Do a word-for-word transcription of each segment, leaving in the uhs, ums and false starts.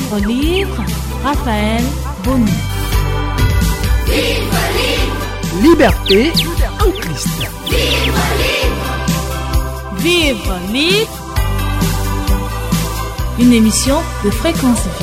Vivre libre, Raphaël Boni. Vivre libre. Liberté en Christ. Vivre libre. Vivre libre. Une émission de Fréquence Vie.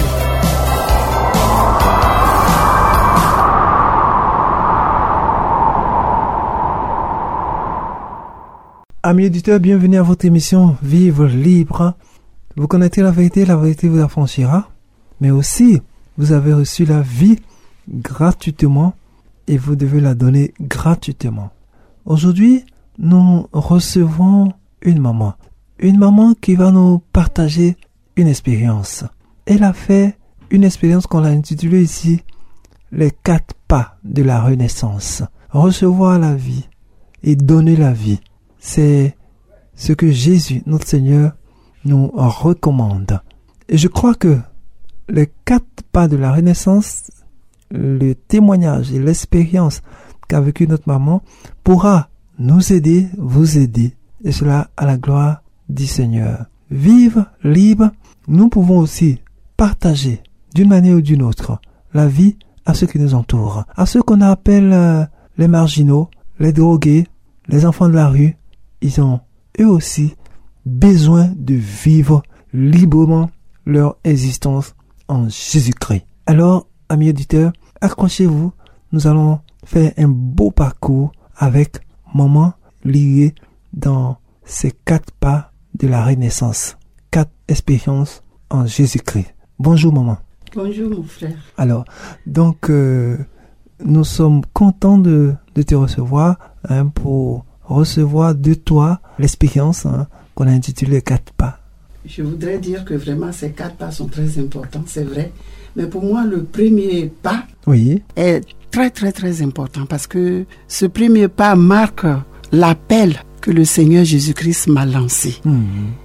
Amis auditeurs, bienvenue à votre émission Vivre libre. Vous connaîtrez la vérité, la vérité vous affranchira. Mais aussi, vous avez reçu la vie gratuitement et vous devez la donner gratuitement. Aujourd'hui, nous recevons une maman. Une maman qui va nous partager une expérience. Elle a fait une expérience qu'on a intitulée ici les quatre pas de la renaissance. Recevoir la vie et donner la vie. C'est ce que Jésus, notre Seigneur, nous recommande. Et je crois que les quatre pas de la Renaissance, le témoignage et l'expérience qu'a vécu notre maman pourra nous aider, vous aider. Et cela à la gloire du Seigneur. Vivre libre, nous pouvons aussi partager d'une manière ou d'une autre la vie à ceux qui nous entourent. À ceux qu'on appelle euh, les marginaux, les drogués, les enfants de la rue. Ils ont eux aussi besoin de vivre librement leur existence en Jésus-Christ. Alors, amis auditeurs, accrochez-vous, nous allons faire un beau parcours avec maman liée dans ces quatre pas de la Renaissance. Quatre expériences en Jésus-Christ. Bonjour maman. Bonjour mon frère. Alors, donc, euh, nous sommes contents de, de te recevoir hein, pour recevoir de toi l'expérience hein, qu'on a intitulée quatre pas. Je voudrais dire que vraiment ces quatre pas sont très importants, c'est vrai. Mais pour moi, le premier pas oui. est très très très important parce que ce premier pas marque l'appel que le Seigneur Jésus-Christ m'a lancé. Mmh.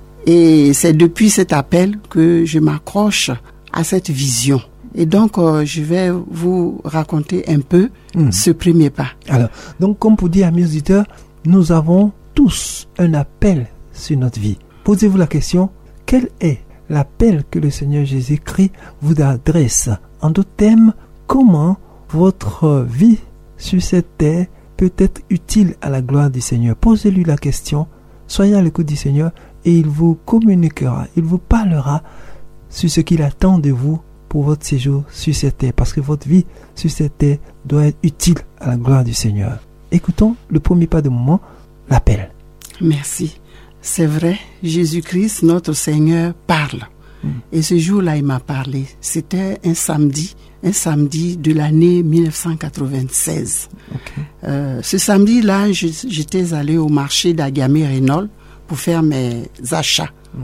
Et c'est depuis cet appel que je m'accroche à cette vision. Et donc, euh, je vais vous raconter un peu mmh. ce premier pas. Alors, donc comme pour dire à mes auditeurs, nous avons tous un appel sur notre vie. Posez-vous la question, quel est l'appel que le Seigneur Jésus-Christ vous adresse? En d'autres termes, comment votre vie sur cette terre peut être utile à la gloire du Seigneur? Posez-lui la question, soyez à l'écoute du Seigneur et il vous communiquera, il vous parlera sur ce qu'il attend de vous pour votre séjour sur cette terre. Parce que votre vie sur cette terre doit être utile à la gloire du Seigneur. Écoutons le premier pas de moment, l'appel. Merci. C'est vrai, Jésus-Christ, notre Seigneur, parle. Mm. Et ce jour-là, il m'a parlé. C'était un samedi, un samedi de l'année dix-neuf cent quatre-vingt-seize. Okay. Euh, ce samedi-là, je, j'étais allé au marché d'Agamé-Rénol pour faire mes achats. Mm.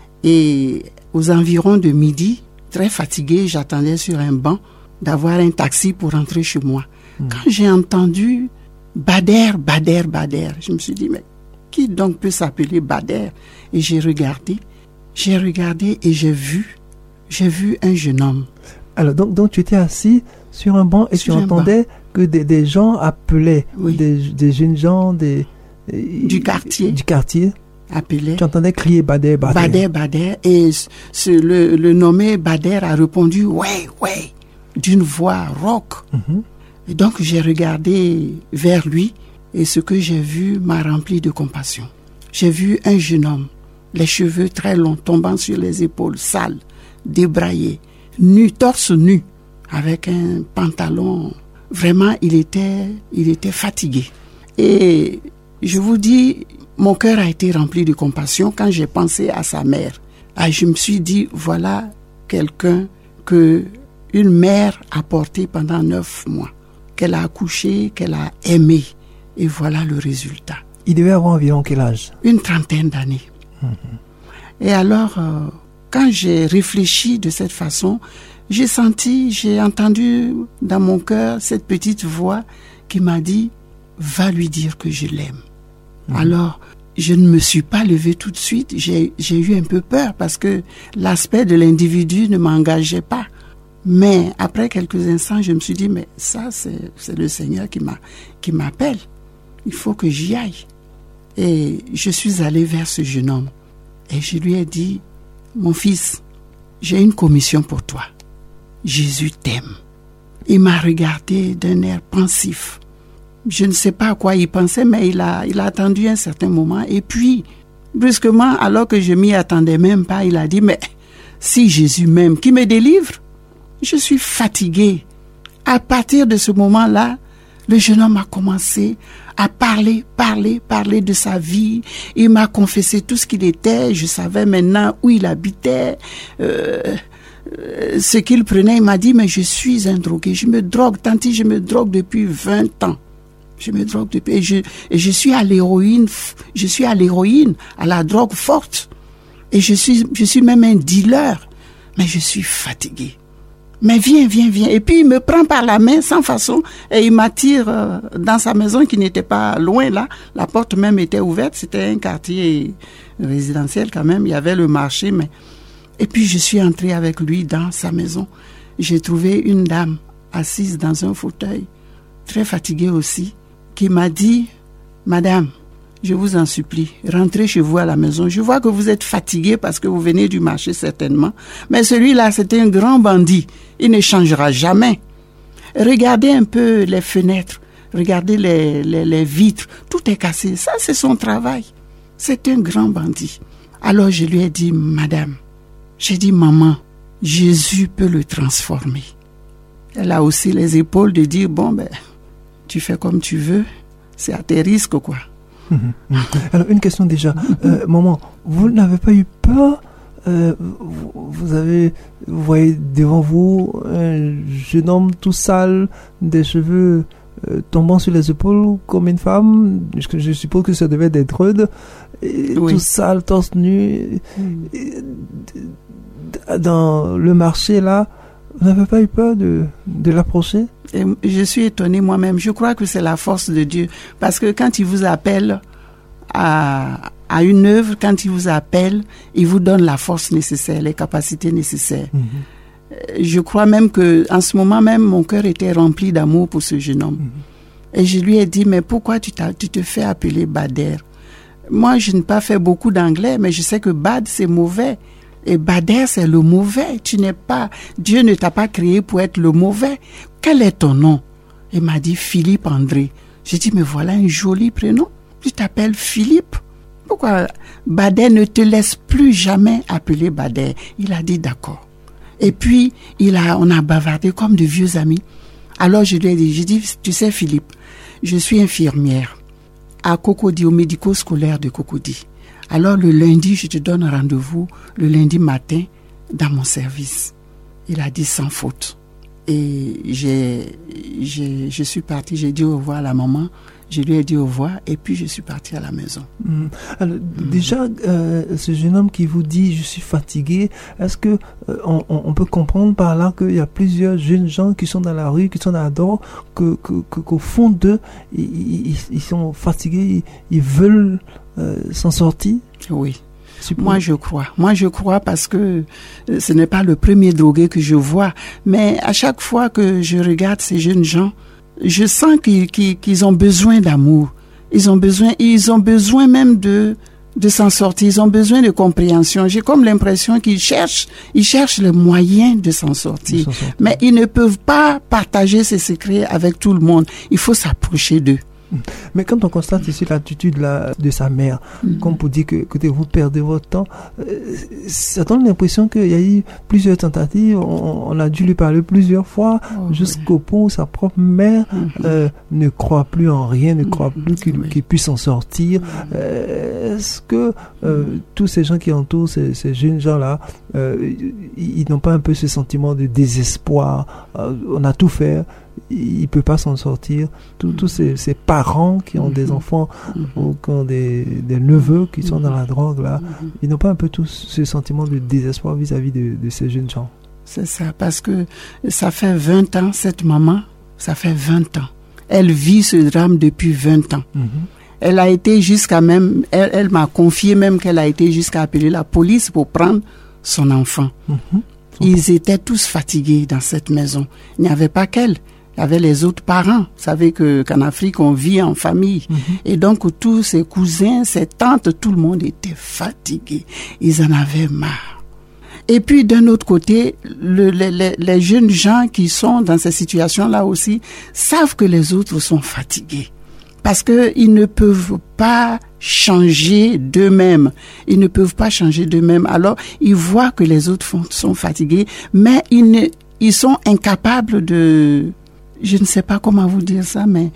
Et aux environs de midi, très fatigué, j'attendais sur un banc d'avoir un taxi pour rentrer chez moi. Mm. Quand j'ai entendu Bader, Bader, Bader. Je me suis dit, mais qui donc peut s'appeler Bader? Et j'ai regardé, j'ai regardé et j'ai vu, j'ai vu un jeune homme. Alors, donc, donc tu étais assis sur un banc et sur tu entendais banc. que des, des gens appelaient, oui. des, des jeunes gens des, du quartier. Du quartier. Appelaient. Tu entendais crier Bader, Bader. Bader, Bader. Et ce, le, le nommé Bader a répondu, ouais, ouais, d'une voix rauque. Mm-hmm. Et donc, j'ai regardé vers lui et ce que j'ai vu m'a rempli de compassion. J'ai vu un jeune homme, les cheveux très longs, tombant sur les épaules, sales, débraillés, nu, torse nu, avec un pantalon. Vraiment, il était, il était fatigué. Et je vous dis, mon cœur a été rempli de compassion quand j'ai pensé à sa mère. Ah, je me suis dit, voilà quelqu'un que une mère a porté pendant neuf mois. Qu'elle a accouché, qu'elle a aimé. Et voilà le résultat. Il devait avoir environ quel âge? Une trentaine d'années. Mm-hmm. Et alors, euh, quand j'ai réfléchi de cette façon, j'ai senti, j'ai entendu dans mon cœur cette petite voix qui m'a dit, va lui dire que je l'aime. Mm-hmm. Alors, je ne me suis pas levée tout de suite. J'ai, j'ai eu un peu peur parce que l'aspect de l'individu ne m'engageait pas. Mais après quelques instants, je me suis dit, mais ça, c'est, c'est le Seigneur qui, m'a, qui m'appelle. Il faut que j'y aille. Et je suis allée vers ce jeune homme. Et je lui ai dit, mon fils, j'ai une commission pour toi. Jésus t'aime. Il m'a regardé d'un air pensif. Je ne sais pas à quoi il pensait, mais il a, il a attendu un certain moment. Et puis, brusquement, alors que je m'y attendais même pas, il a dit, mais si Jésus m'aime, qui me délivre? Je suis fatigué. À partir de ce moment-là, le jeune homme a commencé à parler, parler, parler de sa vie. Il m'a confessé tout ce qu'il était. Je savais maintenant où il habitait, euh, euh, ce qu'il prenait. Il m'a dit, mais je suis un drogué. Je me drogue, tanti, je me drogue depuis vingt ans. Je me drogue depuis, et je, et je suis à l'héroïne, je suis à l'héroïne, à la drogue forte. Et je suis, je suis même un dealer. Mais je suis fatigué. Mais viens, viens, viens. Et puis il me prend par la main sans façon et il m'attire euh, dans sa maison qui n'était pas loin là. La porte même était ouverte. C'était un quartier résidentiel quand même. Il y avait le marché. Mais... Et puis je suis entrée avec lui dans sa maison. J'ai trouvé une dame assise dans un fauteuil, très fatiguée aussi, qui m'a dit, Madame, je vous en supplie, rentrez chez vous à la maison. Je vois que vous êtes fatigué parce que vous venez du marché certainement. Mais celui-là, c'était un grand bandit. Il ne changera jamais. Regardez un peu les fenêtres. Regardez les, les, les vitres. Tout est cassé. Ça, c'est son travail. C'est un grand bandit. Alors, je lui ai dit, Madame, j'ai dit, Maman, Jésus peut le transformer. Elle a aussi les épaules de dire, bon, ben, tu fais comme tu veux. C'est à tes risques, quoi. Alors, une question déjà. Euh, maman, vous n'avez pas eu peur euh, vous, vous avez, vous voyez devant vous un jeune homme tout sale, des cheveux euh, tombant sur les épaules comme une femme. Je, je suppose que ça devait être des Dreudes. Oui. Tout sale, torse nu. Mm. Et, dans le marché, là, vous n'avez pas eu peur de, de l'approcher? Et je suis étonnée moi-même. Je crois que c'est la force de Dieu. Parce que quand il vous appelle à, à une œuvre, quand il vous appelle, il vous donne la force nécessaire, les capacités nécessaires. Mm-hmm. Je crois même que en ce moment même, mon cœur était rempli d'amour pour ce jeune homme. Mm-hmm. Et je lui ai dit, mais pourquoi tu, t'as, tu te fais appeler Bader? Moi, je n'ai pas fait beaucoup d'anglais, mais je sais que Bad, c'est mauvais. Et Bader, c'est le mauvais. Tu n'es pas, Dieu ne t'a pas créé pour être le mauvais. Quel est ton nom? Il m'a dit Philippe André. J'ai dit, mais voilà un joli prénom. Tu t'appelles Philippe. Pourquoi Bader ne te laisse plus jamais appeler Bader? Il a dit d'accord. Et puis, il a, on a bavardé comme de vieux amis. Alors, je lui ai dit, j'ai dit, tu sais Philippe, je suis infirmière à Cocody, au médico-scolaire de Cocody. Alors, le lundi, je te donne rendez-vous le lundi matin dans mon service. Il a dit sans faute. Et j'ai, j'ai, je suis partie, j'ai dit au revoir à la maman, je lui ai dit au revoir, et puis je suis partie à la maison. Mmh. Alors, mmh. déjà, euh, ce jeune homme qui vous dit « je suis fatigué », est-ce que euh, on, on peut comprendre par là qu'il y a plusieurs jeunes gens qui sont dans la rue, qui sont dans la drogue, que, que, que, qu'au fond d'eux, ils, ils, ils sont fatigués, ils, ils veulent euh, s'en sortir? Oui. Moi, je crois. Moi, je crois parce que ce n'est pas le premier drogué que je vois. Mais à chaque fois que je regarde ces jeunes gens, je sens qu'ils, qu'ils, qu'ils ont besoin d'amour. Ils ont besoin, ils ont besoin même de, de s'en sortir. Ils ont besoin de compréhension. J'ai comme l'impression qu'ils cherchent, ils cherchent le moyen de s'en sortir. s'en sortir. Mais ils ne peuvent pas partager ces secrets avec tout le monde. Il faut s'approcher d'eux. Mais quand on constate ici l'attitude là, de sa mère, mm-hmm. comme pour dire que, que vous perdez votre temps, euh, ça donne l'impression qu'il y a eu plusieurs tentatives, on, on a dû lui parler plusieurs fois, oh, jusqu'au oui. point où sa propre mère mm-hmm. euh, ne croit plus en rien, ne croit mm-hmm. plus qu'il, oui. qu'il puisse s'en sortir. Mm-hmm. Euh, est-ce que euh, mm-hmm. tous ces gens qui entourent ces, ces jeunes gens-là, euh, ils, ils n'ont pas un peu ce sentiment de désespoir? euh, On a tout fait, il ne peut pas s'en sortir. Tous, tous ces, ces parents qui ont mm-hmm. des enfants mm-hmm. ou qui ont des, des neveux qui sont mm-hmm. dans la drogue, là, mm-hmm. ils n'ont pas un peu tous ce sentiment de désespoir vis-à-vis de, de ces jeunes gens? C'est ça, parce que ça fait vingt ans, cette maman, ça fait vingt ans. Elle vit ce drame depuis vingt ans. Mm-hmm. Elle a été jusqu'à même, elle, elle m'a confié même qu'elle a été jusqu'à appeler la police pour prendre son enfant. Mm-hmm. Ils étaient tous fatigués dans cette maison. Il n'y avait pas qu'elle. Il y avait les autres parents. Vous savez que, qu'en Afrique, on vit en famille. Mm-hmm. Et donc, tous ses cousins, ses tantes, tout le monde était fatigué. Ils en avaient marre. Et puis d'un autre côté, le, les, les, les jeunes gens qui sont dans ces situations-là aussi savent que les autres sont fatigués. Parce que ils ne peuvent pas changer d'eux-mêmes. Ils ne peuvent pas changer d'eux-mêmes. Alors, ils voient que les autres font, sont fatigués, mais ils, ne, ils sont incapables de... Je ne sais pas comment vous dire ça, mais...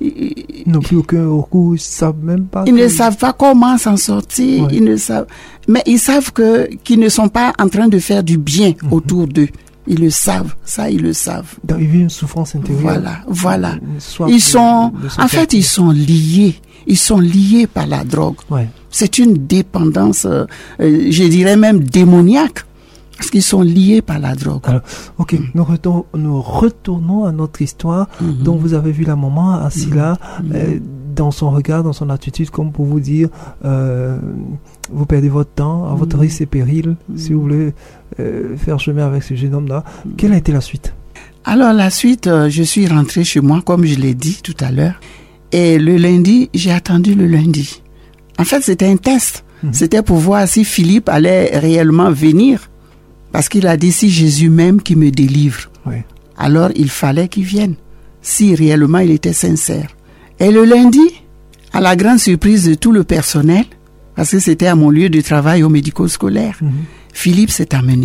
Ils n'ont plus aucun recours, ils ne savent même pas... Ils que... ne savent pas comment s'en sortir, ouais. Ils ne savent... Mais ils savent que, qu'ils ne sont pas en train de faire du bien mm-hmm. autour d'eux. Ils le savent, ça ils le savent. Donc il vit une souffrance intérieure. Voilà, voilà. Ils sont, en fait, ils sont liés. Ils sont liés par la drogue. Ouais. C'est une dépendance, euh, je dirais même démoniaque, parce qu'ils sont liés par la drogue. Alors, ok, mm. nous, retourn- nous retournons à notre histoire, mm-hmm. dont vous avez vu la maman assise mm-hmm. là, euh, dans son regard, dans son attitude, comme pour vous dire, euh, vous perdez votre temps, à votre mm-hmm. risque et péril, mm-hmm. si vous voulez euh, faire chemin avec ce jeune homme-là. Mm-hmm. Quelle a été la suite? Alors la suite, euh, je suis rentrée chez moi, comme je l'ai dit tout à l'heure, et le lundi, j'ai attendu le lundi. En fait, c'était un test. Mm-hmm. C'était pour voir si Philippe allait réellement venir, parce qu'il a dit, si Jésus même qui me délivre, oui. alors il fallait qu'il vienne, si réellement il était sincère. Et le lundi, à la grande surprise de tout le personnel, parce que c'était à mon lieu de travail au médico-scolaire, mm-hmm. Philippe s'est amené.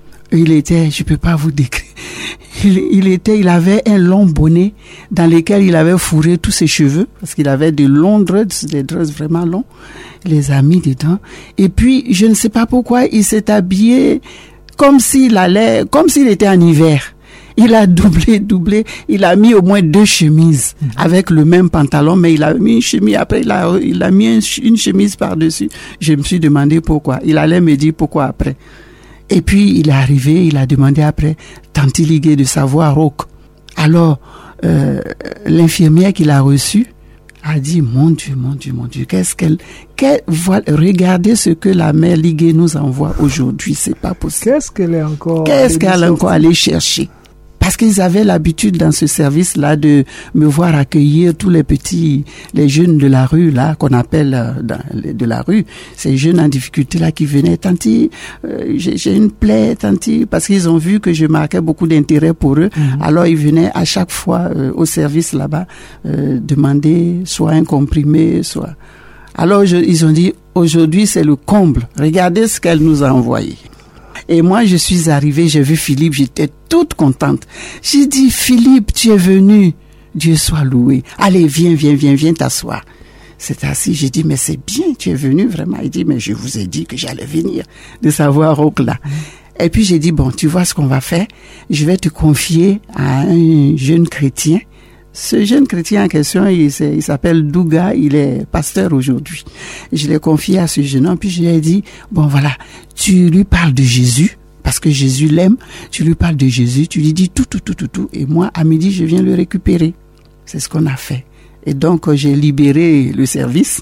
Il était, je peux pas vous décrire, il, il était, il avait un long bonnet dans lequel il avait fourré tous ses cheveux, parce qu'il avait de longs dreads, des dreads vraiment longs, il les a mis dedans. Et puis, je ne sais pas pourquoi, il s'est habillé comme s'il allait, comme s'il était en hiver. Il a doublé, doublé, il a mis au moins deux chemises mmh. avec le même pantalon, mais il a mis une chemise, après il a, il a mis une, une chemise par-dessus. Je me suis demandé pourquoi. Il allait me dire pourquoi après. Et puis il est arrivé, il a demandé après, Tanti Ligué de savoir Roque. Alors, euh, l'infirmière qu'il a reçue a dit, mon Dieu, mon Dieu, mon Dieu, qu'est-ce qu'elle, qu'elle voilà, regardez ce que la mère Ligué nous envoie aujourd'hui, c'est pas possible. Qu'est-ce qu'elle est encore, qu'est-ce qu'elle est encore allée chercher? Parce qu'ils avaient l'habitude dans ce service-là de me voir accueillir tous les petits, les jeunes de la rue, là, qu'on appelle euh, dans, de la rue, ces jeunes en difficulté là qui venaient, Tanti, euh, j'ai, j'ai une plaie, Tanti, parce qu'ils ont vu que je marquais beaucoup d'intérêt pour eux. Mm-hmm. Alors ils venaient à chaque fois euh, au service là-bas euh, demander soit un comprimé, soit. Alors je, ils ont dit, aujourd'hui c'est le comble, regardez ce qu'elle nous a envoyé. Et moi, je suis arrivée, j'ai vu Philippe, j'étais toute contente. J'ai dit, Philippe, tu es venu. Dieu soit loué. Allez, viens, viens, viens, viens t'asseoir. C'est assis, j'ai dit, mais c'est bien, tu es venu vraiment. Il dit, mais je vous ai dit que j'allais venir, de savoir Roque là. Mmh. Et puis j'ai dit, bon, tu vois ce qu'on va faire? Je vais te confier à un jeune chrétien. Ce jeune chrétien en question, il, il s'appelle Douga, il est pasteur aujourd'hui. Je l'ai confié à ce jeune homme, puis je lui ai dit, bon voilà, tu lui parles de Jésus, parce que Jésus l'aime, tu lui parles de Jésus, tu lui dis tout, tout, tout, tout, tout, et moi, à midi, je viens le récupérer. C'est ce qu'on a fait. Et donc, j'ai libéré le service,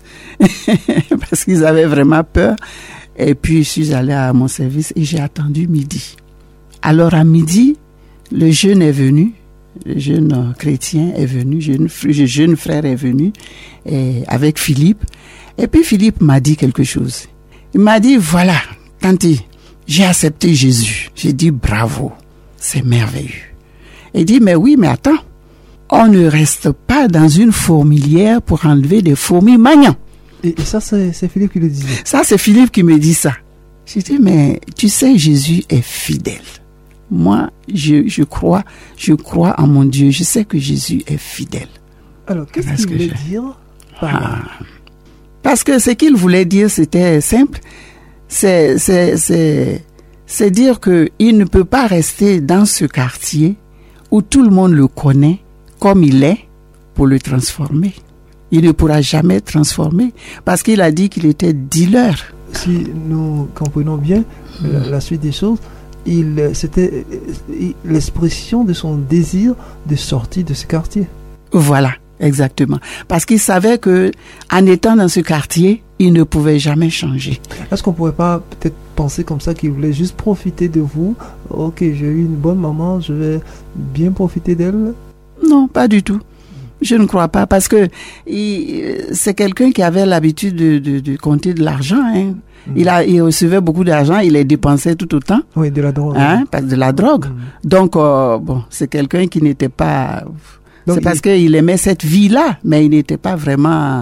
parce qu'ils avaient vraiment peur. Et puis, je suis allé à mon service et j'ai attendu midi. Alors, à midi, le jeune est venu, le jeune chrétien est venu, jeune, le jeune frère est venu et avec Philippe. Et puis Philippe m'a dit quelque chose. Il m'a dit, voilà, Tanti, j'ai accepté Jésus. J'ai dit, bravo, c'est merveilleux. Il dit, mais oui, mais attends, on ne reste pas dans une fourmilière pour enlever des fourmis magnans. Et, et ça, c'est, c'est Philippe qui le disait. Ça, c'est Philippe qui me dit ça. J'ai dit, mais tu sais, Jésus est fidèle. Moi, je, je crois, je crois en mon Dieu. Je sais que Jésus est fidèle. Alors, qu'est-ce qu'il voulait je... dire par là? Ah. Parce que ce qu'il voulait dire, c'était simple. C'est, c'est, c'est, c'est dire que il ne peut pas rester dans ce quartier où tout le monde le connaît comme il est pour le transformer. Il ne pourra jamais transformer parce qu'il a dit qu'il était dealer. Si nous comprenons bien mmh. la, la suite des choses, il, c'était l'expression de son désir de sortir de ce quartier. Voilà, exactement. Parce qu'il savait que, en étant dans ce quartier, il ne pouvait jamais changer. Est-ce qu'on pourrait pas peut-être penser comme ça qu'il voulait juste profiter de vous? Ok, j'ai eu une bonne maman, je vais bien profiter d'elle. Non, pas du tout. je ne crois pas, parce que il, c'est quelqu'un qui avait l'habitude de, de, de compter de l'argent. Hein. Mm. Il a, il recevait beaucoup d'argent, il les dépensait tout autant. Oui, de la drogue. Hein, parce de la drogue. Mm. Donc, euh, bon, c'est quelqu'un qui n'était pas. Donc, c'est parce il... qu'il aimait cette vie-là, mais il n'était pas vraiment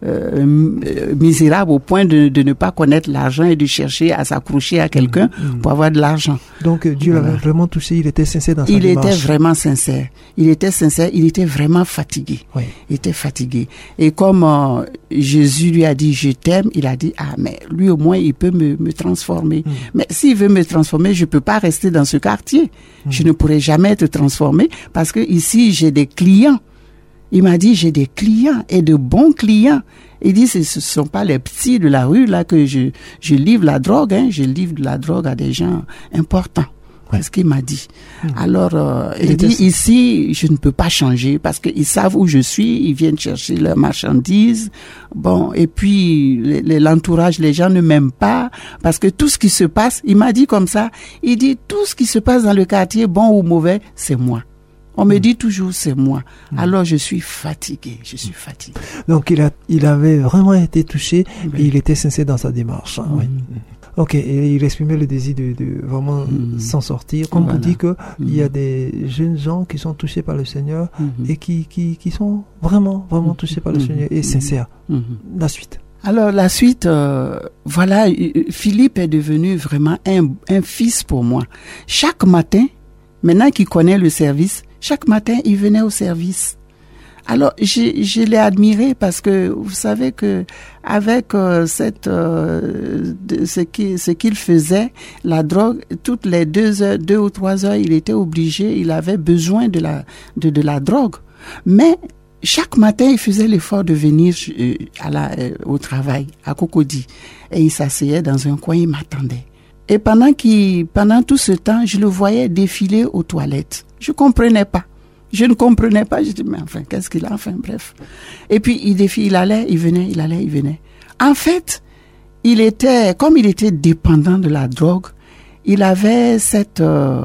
euh, misérable au point de, de ne pas connaître l'argent et de chercher à s'accrocher à quelqu'un mmh, mmh. pour avoir de l'argent. Donc Dieu voilà. l'avait vraiment touché, il était sincère dans sa il démarche. Il était vraiment sincère. Il était sincère, il était vraiment fatigué. Oui. Il était fatigué. Et comme euh, Jésus lui a dit « je t'aime », il a dit « ah, mais lui au moins il peut me, me transformer. Mmh. Mais s'il veut me transformer, je peux pas rester dans ce quartier. Mmh. Je ne pourrai jamais te transformer parce que ici j'ai des clients. » Il m'a dit, j'ai des clients et de bons clients. Il dit, ce ne sont pas les petits de la rue là que je, je livre la drogue. Hein. Je livre de la drogue à des gens importants. Ouais. C'est ce qu'il m'a dit. Mmh. Alors, euh, il, il dit, était... ici, je ne peux pas changer parce qu'ils savent où je suis. Ils viennent chercher leurs marchandises. Bon, et puis, les, les, l'entourage, les gens ne m'aiment pas parce que tout ce qui se passe, il m'a dit comme ça, il dit, tout ce qui se passe dans le quartier, bon ou mauvais, c'est moi. On me dit toujours c'est moi. Mmh. Alors je suis fatigué, je suis fatigué. Donc il a, il avait vraiment été touché oui. et il était sincère dans sa démarche. Mmh. Oui. Ok, et il exprimait le désir de, de vraiment mmh. s'en sortir. Comme voilà. vous dites que mmh. il y a des jeunes gens qui sont touchés par le Seigneur mmh. et qui, qui, qui sont vraiment, vraiment touchés par le mmh. Seigneur et sincères. Mmh. La suite. Alors la suite, euh, voilà, Philippe est devenu vraiment un, un fils pour moi. Chaque matin, maintenant qu'il connaît le service, chaque matin, il venait au service. Alors, je, je l'ai admiré parce que vous savez que avec euh, cette euh, de, ce qui ce qu'il faisait, la drogue, toutes les deux heures, deux ou trois heures, il était obligé, il avait besoin de la de de la drogue. Mais chaque matin, il faisait l'effort de venir euh, à la euh, au travail à Cocody et il s'asseyait dans un coin, il m'attendait. Et pendant qu'il, pendant tout ce temps, je le voyais défiler aux toilettes. Je comprenais pas. Je ne comprenais pas. Je dis, mais enfin, qu'est-ce qu'il a? Enfin, bref. Et puis, il défile, il allait, il venait, il allait, il venait. En fait, il était, comme il était dépendant de la drogue, il avait cette, euh,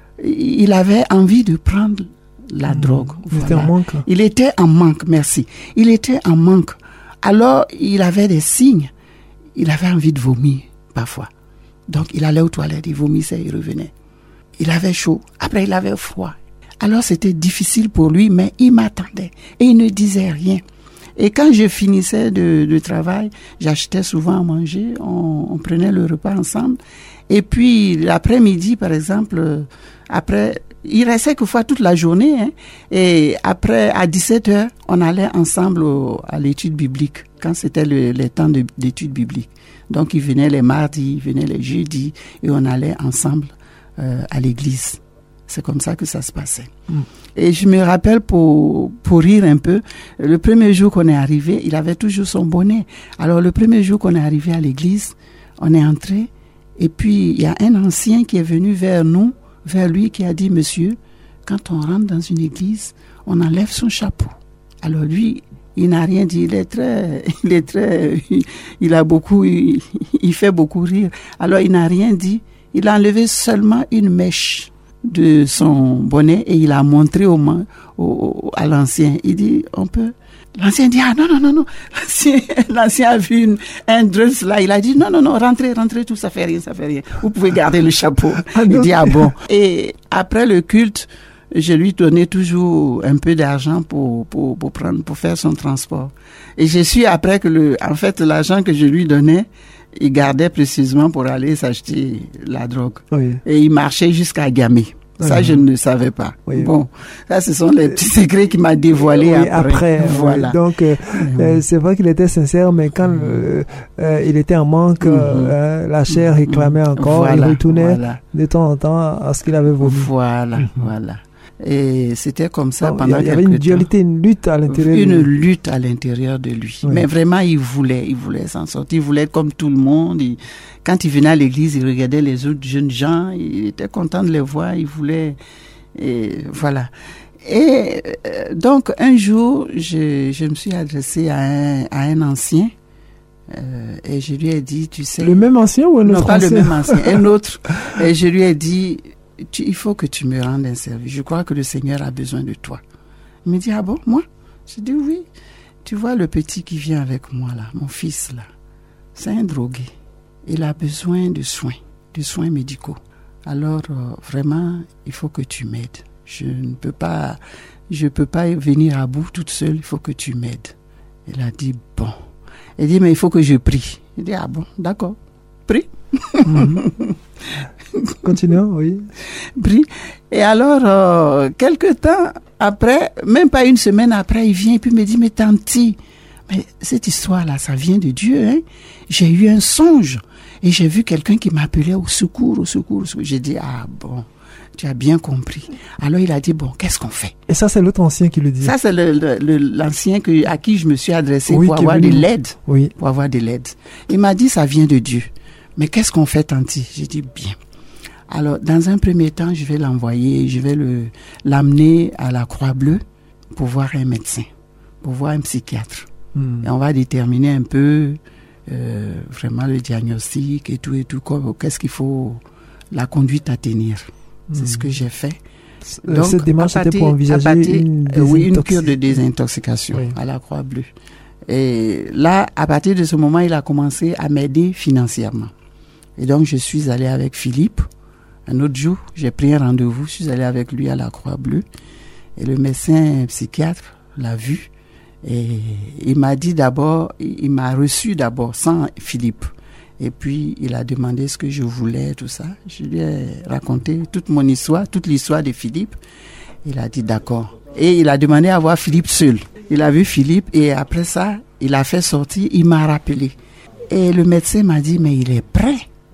il avait envie de prendre la mmh. drogue. Il voilà. était en manque. Il était en manque, merci. Il était en manque. Alors, il avait des signes. Il avait envie de vomir, parfois. Donc, il allait aux toilettes, il vomissait, il revenait. Il avait chaud. Après, il avait froid. Alors, c'était difficile pour lui, mais il m'attendait. Et il ne disait rien. Et quand je finissais de, de travail, j'achetais souvent à manger. On, on prenait le repas ensemble. Et puis, l'après-midi, par exemple, après, il restait quelquefois toute la journée. Hein, et après, à dix-sept heures, on allait ensemble au, à l'étude biblique, quand c'était le, le temps de, d'étude biblique. Donc, il venait les mardis, il venait les jeudis, et on allait ensemble euh, à l'église. C'est comme ça que ça se passait. Mm. Et je me rappelle, pour, pour rire un peu, le premier jour qu'on est arrivé, il avait toujours son bonnet. Alors, le premier jour qu'on est arrivé à l'église, on est entré, et puis il y a un ancien qui est venu vers nous, vers lui, qui a dit, monsieur, quand on rentre dans une église, on enlève son chapeau. Alors lui, il n'a rien dit, il est très, il est très, il a beaucoup, il, il fait beaucoup rire. Alors il n'a rien dit, il a enlevé seulement une mèche de son bonnet et il a montré au, au, à l'ancien. Il dit, on peut. L'ancien dit, ah non, non, non, non. L'ancien, l'ancien a vu une, un dress là, il a dit, non, non, non, rentrez, rentrez, tout, ça fait rien, ça fait rien. Vous pouvez garder le chapeau. Il dit, ah bon. Et après le culte, je lui donnais toujours un peu d'argent pour, pour, pour prendre, pour faire son transport. Et je suis après que le, en fait, l'argent que je lui donnais, il gardait précisément pour aller s'acheter la drogue. Oui. Et il marchait jusqu'à Gamay. Ça, oui. Je ne le savais pas. Oui. Bon, ça, ce sont les petits secrets qu'il m'a dévoilés oui, après. après. Voilà. Donc, euh, mmh. euh, c'est vrai qu'il était sincère, mais quand mmh. euh, euh, il était en manque, mmh. euh, la chair réclamait encore. Voilà. Il retournait voilà. de temps en temps à ce qu'il avait voulu. Voilà, mmh. voilà. Et c'était comme ça. Non, pendant il y avait une dualité, temps. une lutte à l'intérieur une de lui. Une lutte à l'intérieur de lui. Oui. Mais vraiment, il voulait, il voulait s'en sortir. Il voulait être comme tout le monde. Il, quand il venait à l'église, il regardait les autres jeunes gens. Il était content de les voir. Il voulait, et voilà. Et euh, donc, un jour, je, je me suis adressée à un, à un ancien. Euh, et je lui ai dit, tu sais... Le même ancien ou un autre? Non, pas ancien? Le même ancien, un autre. Et je lui ai dit... Tu, il faut que tu me rendes un service. Je crois que le Seigneur a besoin de toi. Il me dit, ah bon, moi? J'ai dit oui. Tu vois le petit qui vient avec moi là, mon fils là, c'est un drogué. Il a besoin de soins, de soins médicaux. Alors euh, vraiment, il faut que tu m'aides. Je ne peux pas, je peux pas venir à bout toute seule. Il faut que tu m'aides. Il a dit bon. Il dit mais il faut que je prie. Il dit ah bon, d'accord, prie. Mm-hmm. Continuons, oui. Prie. Et alors, euh, quelque temps après, même pas une semaine après, il vient et puis me dit mais tanti, mais cette histoire-là, ça vient de Dieu, hein. J'ai eu un songe et j'ai vu quelqu'un qui m'appelait au secours, au secours, au secours. J'ai dit ah bon. Tu as bien compris. Alors il a dit, bon, qu'est-ce qu'on fait? Et ça, c'est l'autre ancien qui le dit. Ça, c'est le, le, le, l'ancien que, à qui je me suis adressé oui, pour avoir de l'aide. Oui. Pour avoir de l'aide. Il m'a dit, ça vient de Dieu. Mais qu'est-ce qu'on fait, tanti? J'ai dit, bien. Alors, dans un premier temps, je vais l'envoyer, je vais le, l'amener à la Croix-Bleue pour voir un médecin, pour voir un psychiatre. Hmm. Et on va déterminer un peu euh, vraiment le diagnostic et tout et tout. Quoi, qu'est-ce qu'il faut, la conduite à tenir. C'est mmh. ce que j'ai fait. Donc, cette démarche était pour envisager partir, une, euh, oui, une cure de désintoxication oui. à la Croix-Bleue. Et là, à partir de ce moment, il a commencé à m'aider financièrement. Et donc, je suis allé avec Philippe. Un autre jour, j'ai pris un rendez-vous. Je suis allé avec lui à la Croix-Bleue. Et le médecin psychiatre l'a vu. Et il m'a dit d'abord, il m'a reçu d'abord sans Philippe. Et puis, il a demandé ce que je voulais, tout ça. Je lui ai raconté toute mon histoire, toute l'histoire de Philippe. Il a dit d'accord. Et il a demandé à voir Philippe seul. Il a vu Philippe et après ça, il a fait sortir, il m'a rappelé. Et le médecin m'a dit, mais il est prêt.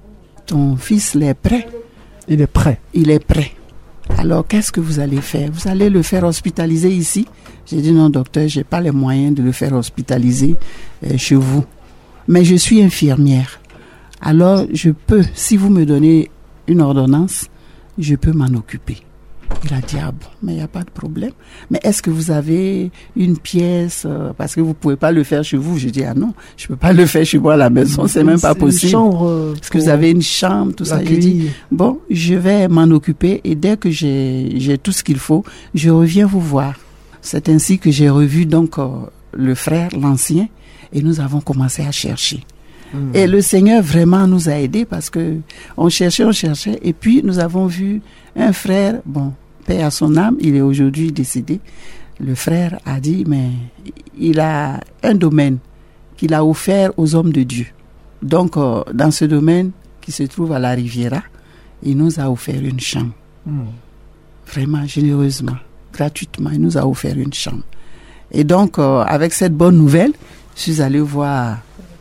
Ton fils, il est prêt. Il est prêt. Il est prêt. Alors, qu'est-ce que vous allez faire? Vous allez le faire hospitaliser ici? J'ai dit, non, docteur, j'ai pas les moyens de le faire hospitaliser euh, chez vous. Mais je suis infirmière. Alors, je peux, si vous me donnez une ordonnance, je peux m'en occuper. Il a dit, ah bon, mais il n'y a pas de problème. Mais est-ce que vous avez une pièce, euh, parce que vous ne pouvez pas le faire chez vous? Je dis, ah non, je ne peux pas le faire chez moi à la maison, c'est même pas possible. Une chambre euh, est-ce que vous avez une chambre, tout ça? J'ai dit, bon, je vais m'en occuper et dès que j'ai, j'ai tout ce qu'il faut, je reviens vous voir. C'est ainsi que j'ai revu donc euh, le frère, l'ancien, et nous avons commencé à chercher. Mmh. Et le Seigneur vraiment nous a aidés parce que on cherchait, on cherchait, et puis nous avons vu un frère, bon, paix à son âme, il est aujourd'hui décédé. Le frère a dit, mais il a un domaine qu'il a offert aux hommes de Dieu. Donc, euh, dans ce domaine qui se trouve à la Riviera, il nous a offert une chambre. Mmh. Vraiment généreusement, gratuitement, il nous a offert une chambre. Et donc, euh, avec cette bonne nouvelle, je suis allé voir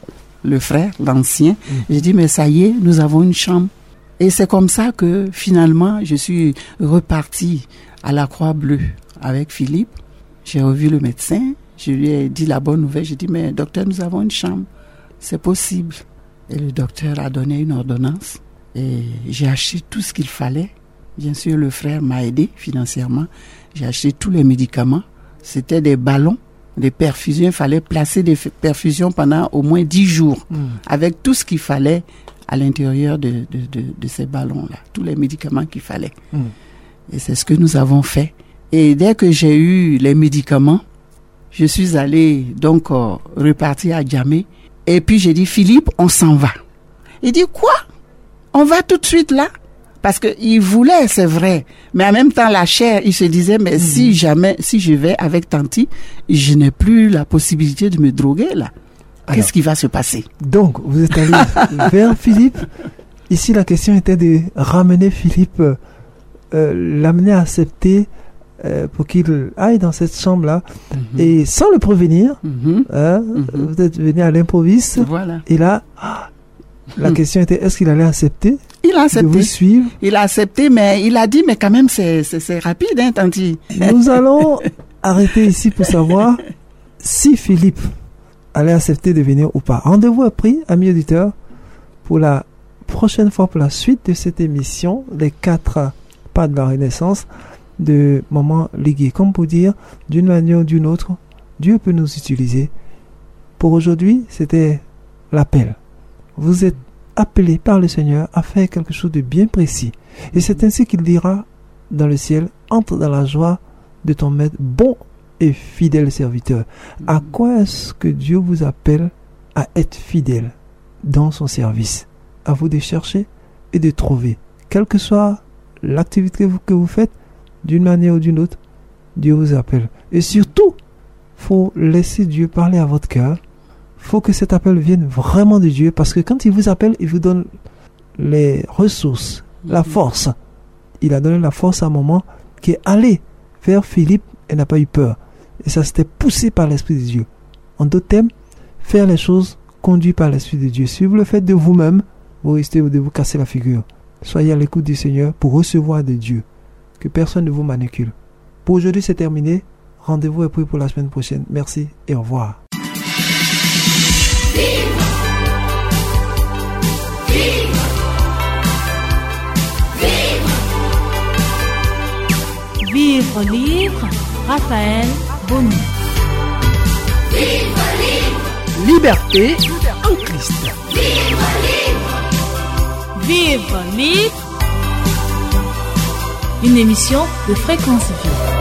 le frère, l'ancien. Mmh. J'ai dit, mais ça y est, nous avons une chambre. Et c'est comme ça que finalement, je suis reparti à la Croix-Bleue avec Philippe. J'ai revu le médecin. Je lui ai dit la bonne nouvelle. J'ai dit, mais docteur, nous avons une chambre. C'est possible. Et le docteur a donné une ordonnance. Et j'ai acheté tout ce qu'il fallait. Bien sûr, le frère m'a aidé financièrement. J'ai acheté tous les médicaments. C'était des ballons. Des perfusions, il fallait placer des perfusions pendant au moins dix jours, mmh. avec tout ce qu'il fallait à l'intérieur de, de, de, de ces ballons-là, tous les médicaments qu'il fallait. Mmh. Et c'est ce que nous avons fait. Et dès que j'ai eu les médicaments, je suis allé donc euh, repartir à Djamé. Et puis j'ai dit, Philippe, on s'en va. Il dit, quoi? On va tout de suite là? Parce qu'il voulait, c'est vrai. Mais en même temps, la chair, il se disait, mais mmh. si jamais, si je vais avec Tanti, je n'ai plus la possibilité de me droguer, là. Alors, qu'est-ce qui va se passer? Donc, vous êtes allé vers Philippe. Ici, la question était de ramener Philippe, euh, l'amener à accepter euh, pour qu'il aille dans cette chambre-là. Mmh. Et sans le prévenir, mmh. Hein, mmh. vous êtes venu à l'improviste. Voilà. Et là, ah, la mmh. question était, est-ce qu'il allait accepter? Il a accepté. De vous suivre. Il a accepté, mais il a dit, mais quand même, c'est, c'est, c'est rapide, hein, Tanti. Nous allons arrêter ici pour savoir si Philippe allait accepter de venir ou pas. Rendez-vous est pris, amis auditeurs, pour la prochaine fois, pour la suite de cette émission, les quatre pas de la Renaissance de Maman Ligué. Comme pour dire, d'une manière ou d'une autre, Dieu peut nous utiliser. Pour aujourd'hui, c'était l'appel. Vous êtes appelé par le Seigneur à faire quelque chose de bien précis. Et c'est ainsi qu'il dira dans le ciel, entre dans la joie de ton maître, bon et fidèle serviteur. À quoi est-ce que Dieu vous appelle à être fidèle dans son service? À vous de chercher et de trouver. Quelle que soit l'activité que vous, que vous faites, d'une manière ou d'une autre, Dieu vous appelle. Et surtout, faut laisser Dieu parler à votre cœur. Faut que cet appel vienne vraiment de Dieu, parce que quand il vous appelle, il vous donne les ressources, la force. Il a donné la force à un moment qui est allé vers Philippe et n'a pas eu peur. Et ça s'était poussé par l'Esprit de Dieu. En d'autres termes, faire les choses conduit par l'Esprit de Dieu. Si vous le faites de vous-même, vous risquez de vous casser la figure. Soyez à l'écoute du Seigneur pour recevoir de Dieu. Que personne ne vous manipule. Pour aujourd'hui, c'est terminé. Rendez-vous et puis pour la semaine prochaine. Merci et au revoir. Vivre libre, Raphaël Boni. Vivre libre, Liberté en Christ. vivre libre, Vivre libre. Une émission de Fréquence Vie.